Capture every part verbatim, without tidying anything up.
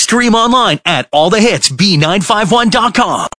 stream online at all the hits b nine five one dot com.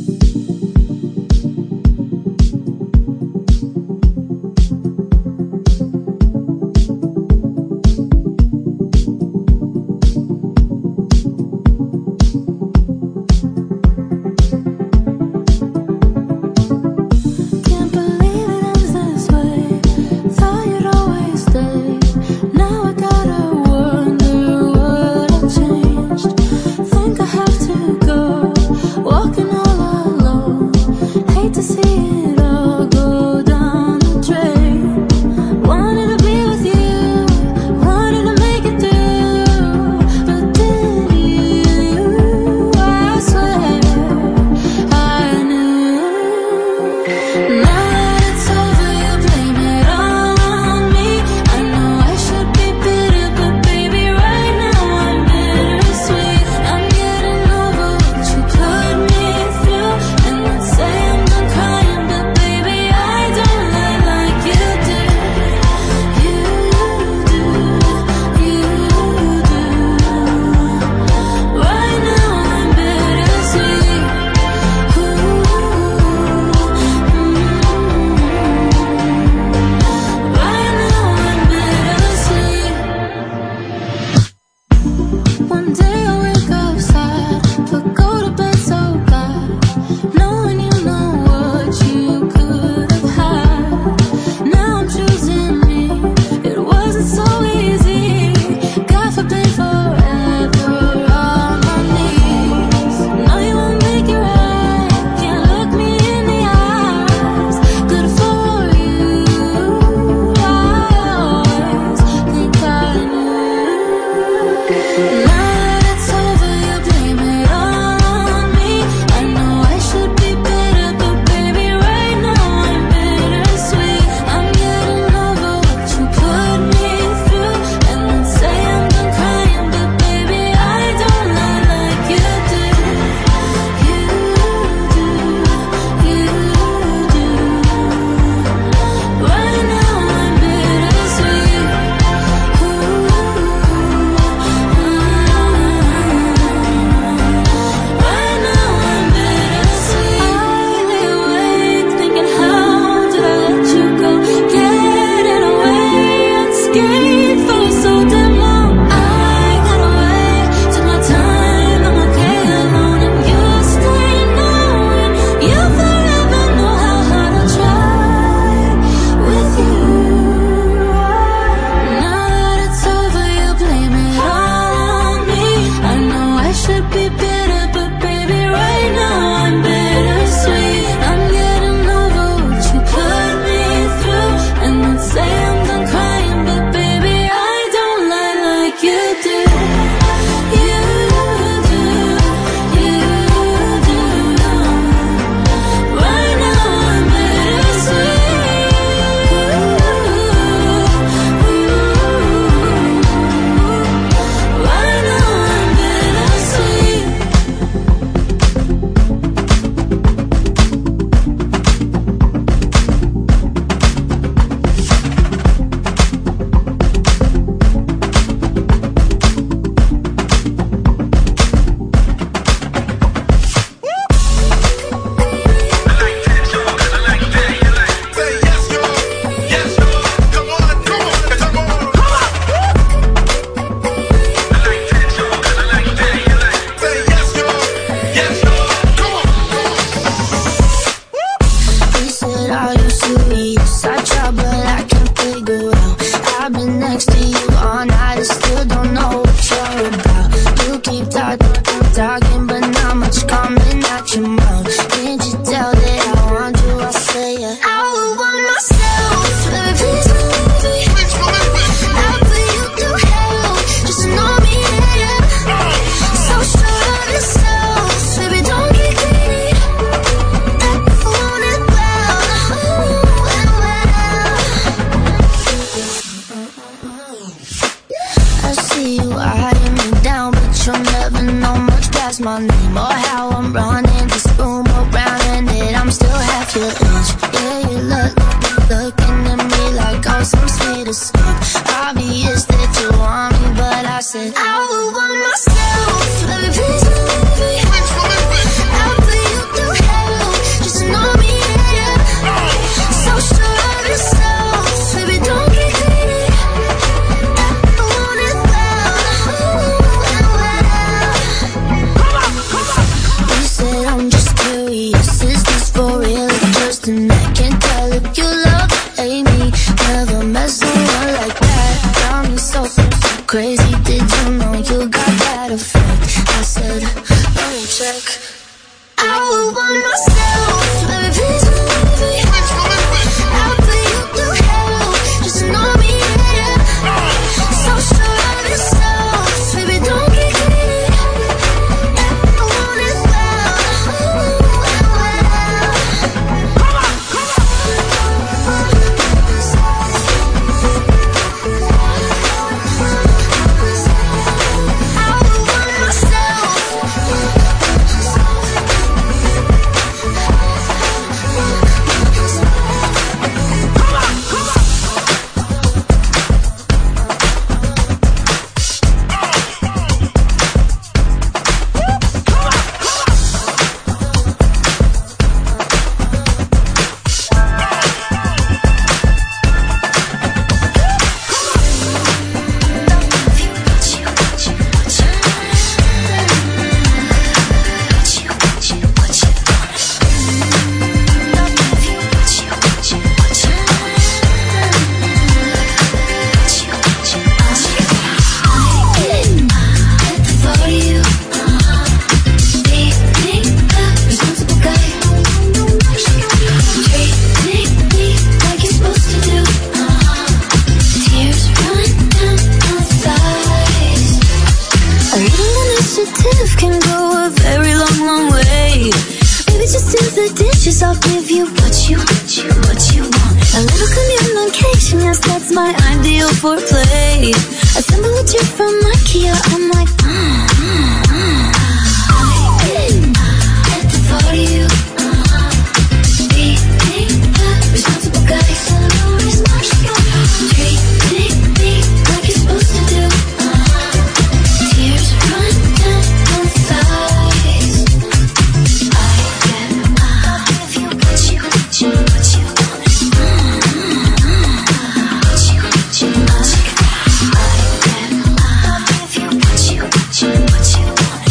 talking, but not much coming out your mouth. Can't you tell that I want you? I say it. I would want myself. Baby, please believe me. I'll put you through hell just to know me, yeah. So sure of yourself, baby, don't get greedy. I want it well, ooh, and well. I see you eyeing me down, but you'll never know much past my name or how I'm running this room around, and that I'm still half your age. Yeah, you look, looking at me like I'm some sweet escape. Obvious that you want me, but I said I would want myself. the fuck? I said, let me check. I would want myself, baby, please believe me. I'll put you through hell, just to know me, yeah. So sure of yourself, baby, don't get greedy. I want it well, well. Come on, come on. I would want myself. Can go a very long, long way. Maybe just do the dishes, I'll give you what you, what you, what you want. A little communication, yes, that's my ideal foreplay. Assemble a chair from IKEA, I'm like, mm, mm, mm. I at the thought of you, uh-huh. Being the responsible guy, so no responsible. Treating me like you're supposed to do, uh-huh. Tears run down my thighs. I get uh, if you what you, what you, what you want. Mm-hmm. What you, what you, what you. I get uh, if you what you, what you, what you want.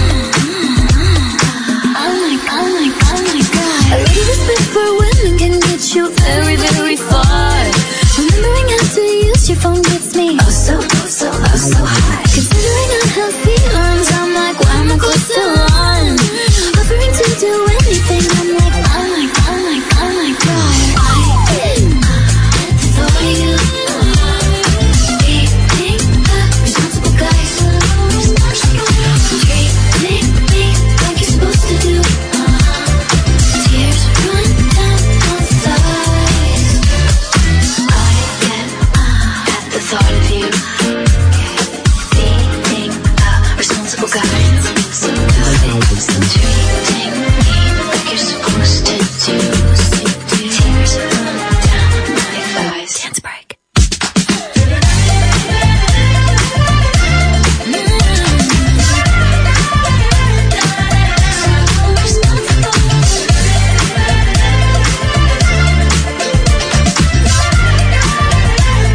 Mm-hmm. Oh my, oh my, oh my God. A little respect for women can get you very, very far. Remembering how to use your phone gets me oh so, oh so, oh so high. Considering unhealthy arms, I'm like, why am I close to one? Offering to do anything, I'm like, oh my, oh my, oh my God. I at the thought of you, being the responsible guy, so responsible. Treating me like you're supposed to do, uh-huh. Tears run down my thighs. I get uh, at the thought of you, being a responsible guy. Treating me like you're supposed to do. Tears run down my thighs. Dance break.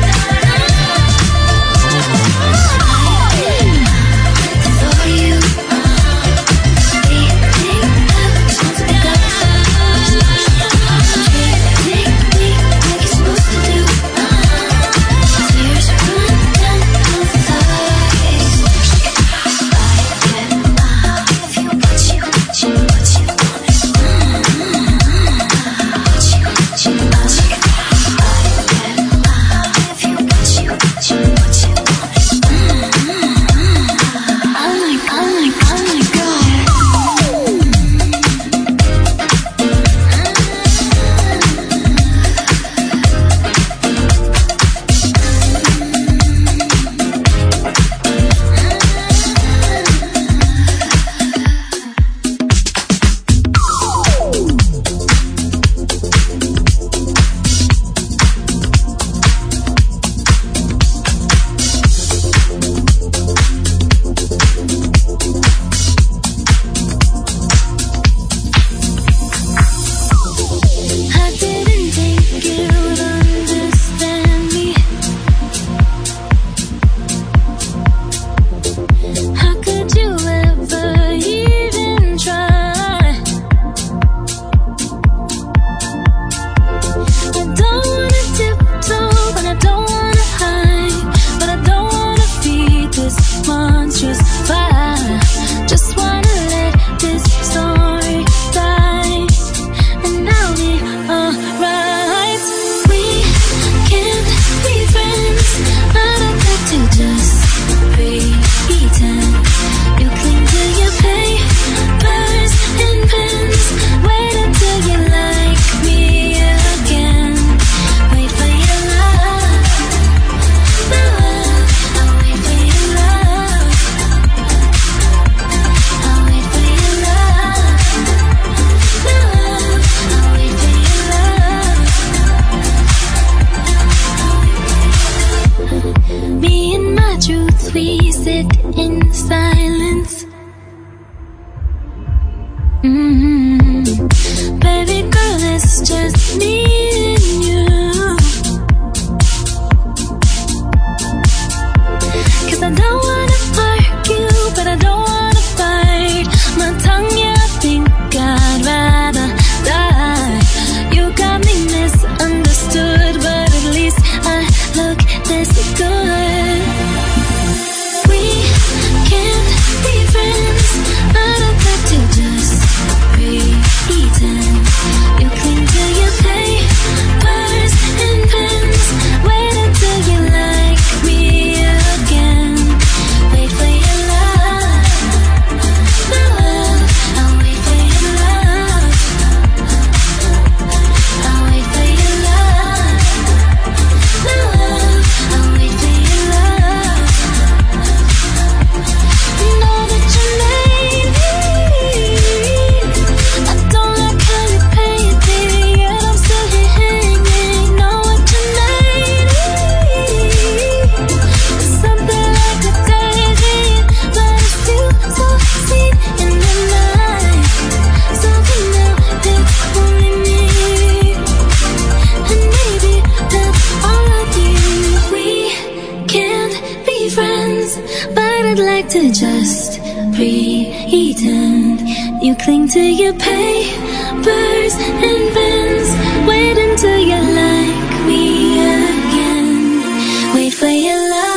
Thought of you. pretend. You cling to your papers and pens. Wait until you like me again. Wait for your love.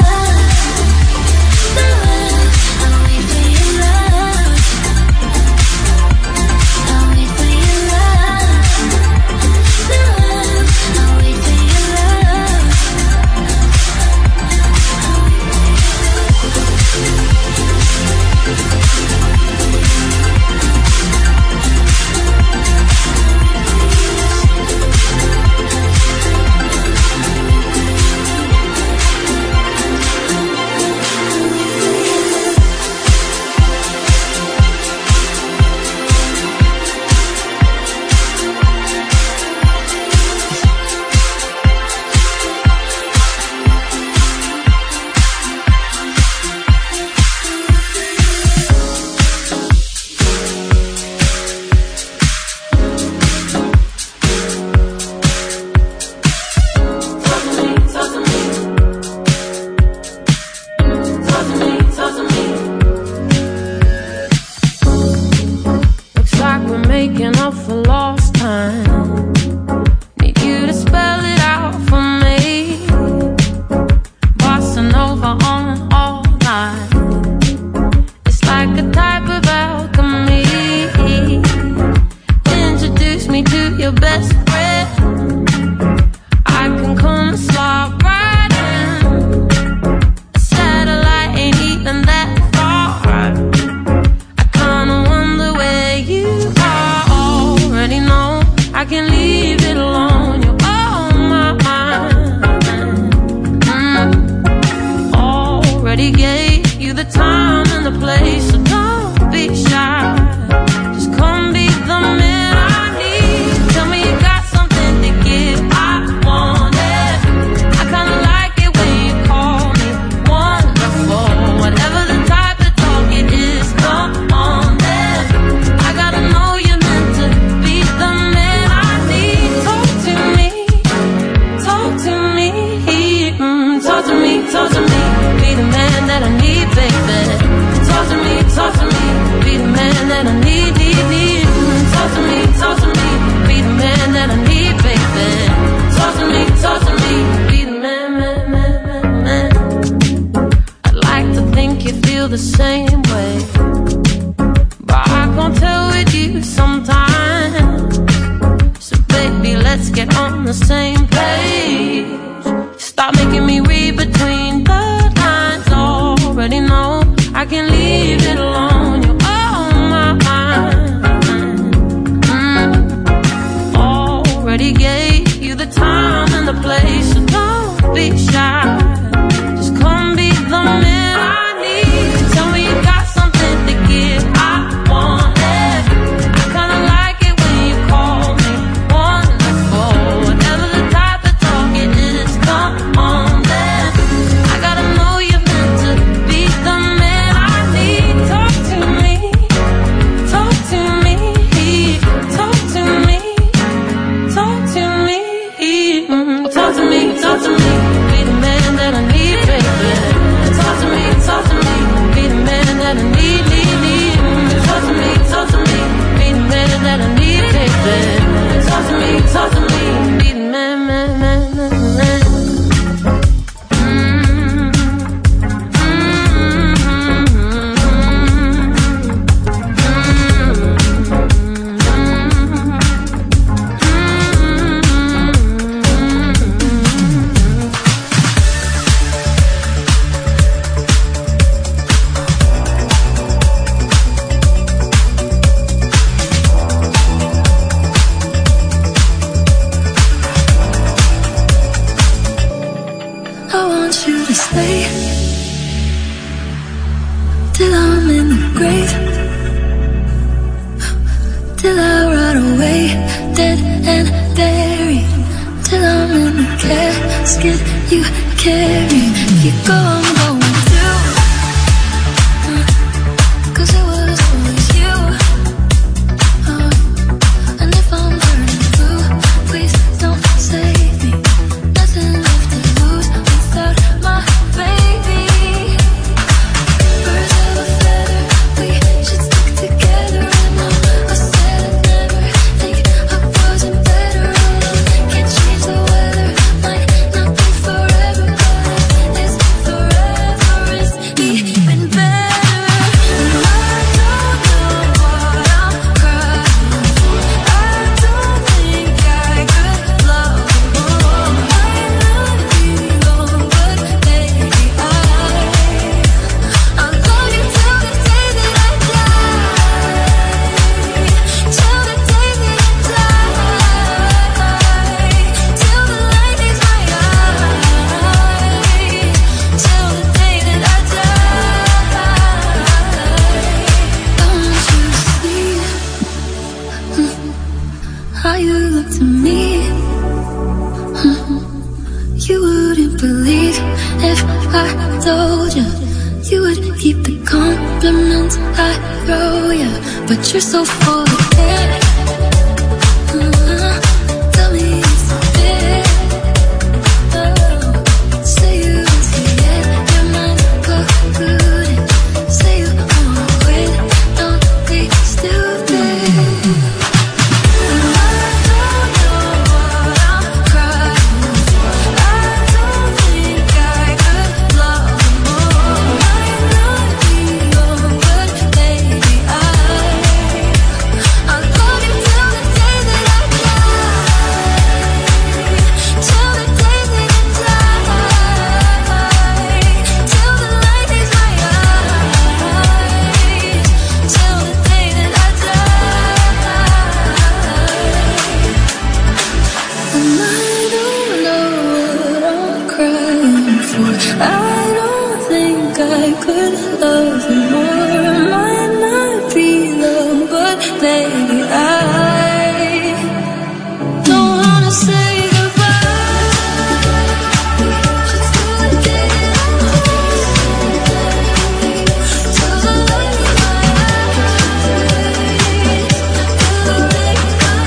We keep the compliments I throw you, but you're so full of it. Uh, tell me it's it. Oh, say you see it, your mind's polluted. Say you wanna quit, don't be stupid. I don't think I could love you more. I might not be loved, but baby, I don't wanna say goodbye. Just do the day till the light in my eyes, till the light in my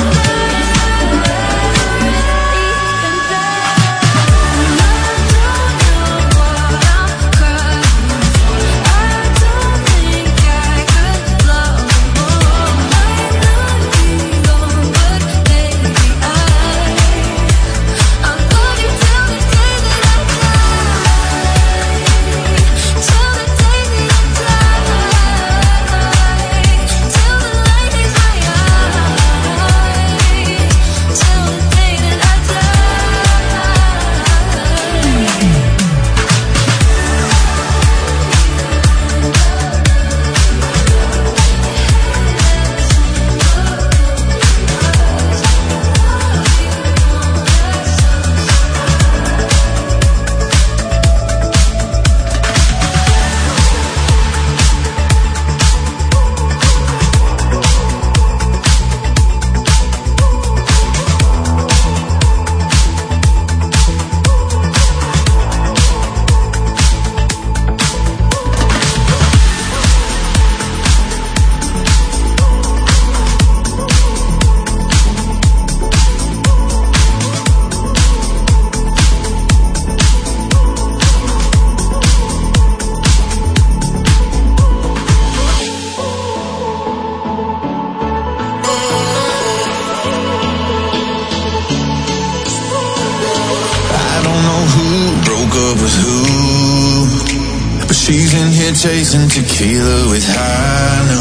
chasing tequila with Hannah.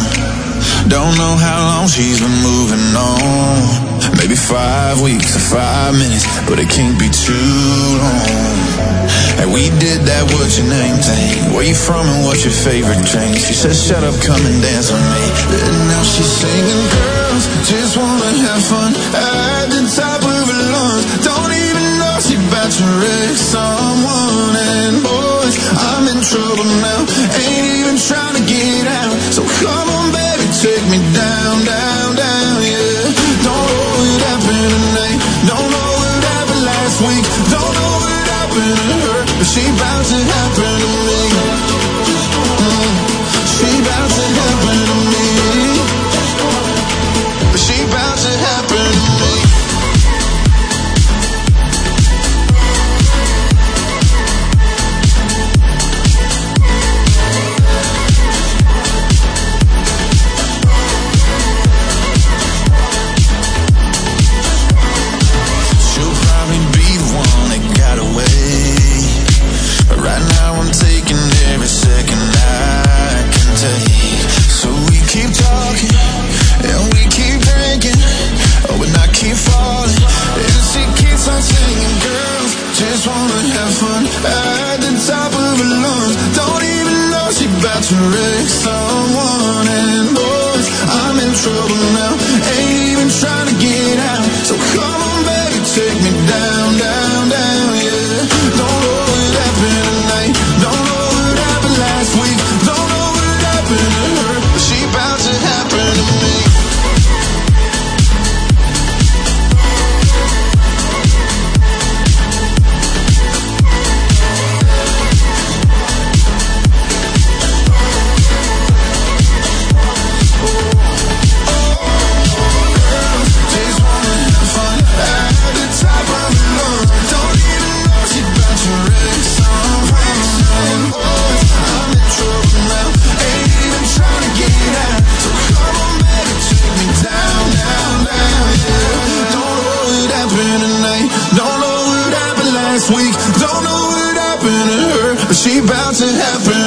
Don't know how long she's been moving on. Maybe five weeks or five minutes, but it can't be too long. And we did that what's your name thing. Where you from and what's your favorite drink? She said shut up, come and dance with me. And now she's singing, girls just wanna have fun at the top of her lungs. Don't even know she about to wreck someone. And boys, I'm in trouble now, ain't even trying to get out. So come on baby, take me down, down, down, yeah. Don't know what happened tonight, don't know what happened last week, don't know what happened to her, but she bout to happen to me. mm. She bout to happen to me, but she bout to happen to me. At the top of her lungs, don't even know she about to wreck someone. And boys, I'm in trouble now, ain't even trying to get out. So come on baby, take me down, down, down, yeah. Don't know what happened tonight, don't know what happened last week, don't know what happened to her, but she about to happen to me. about to happen.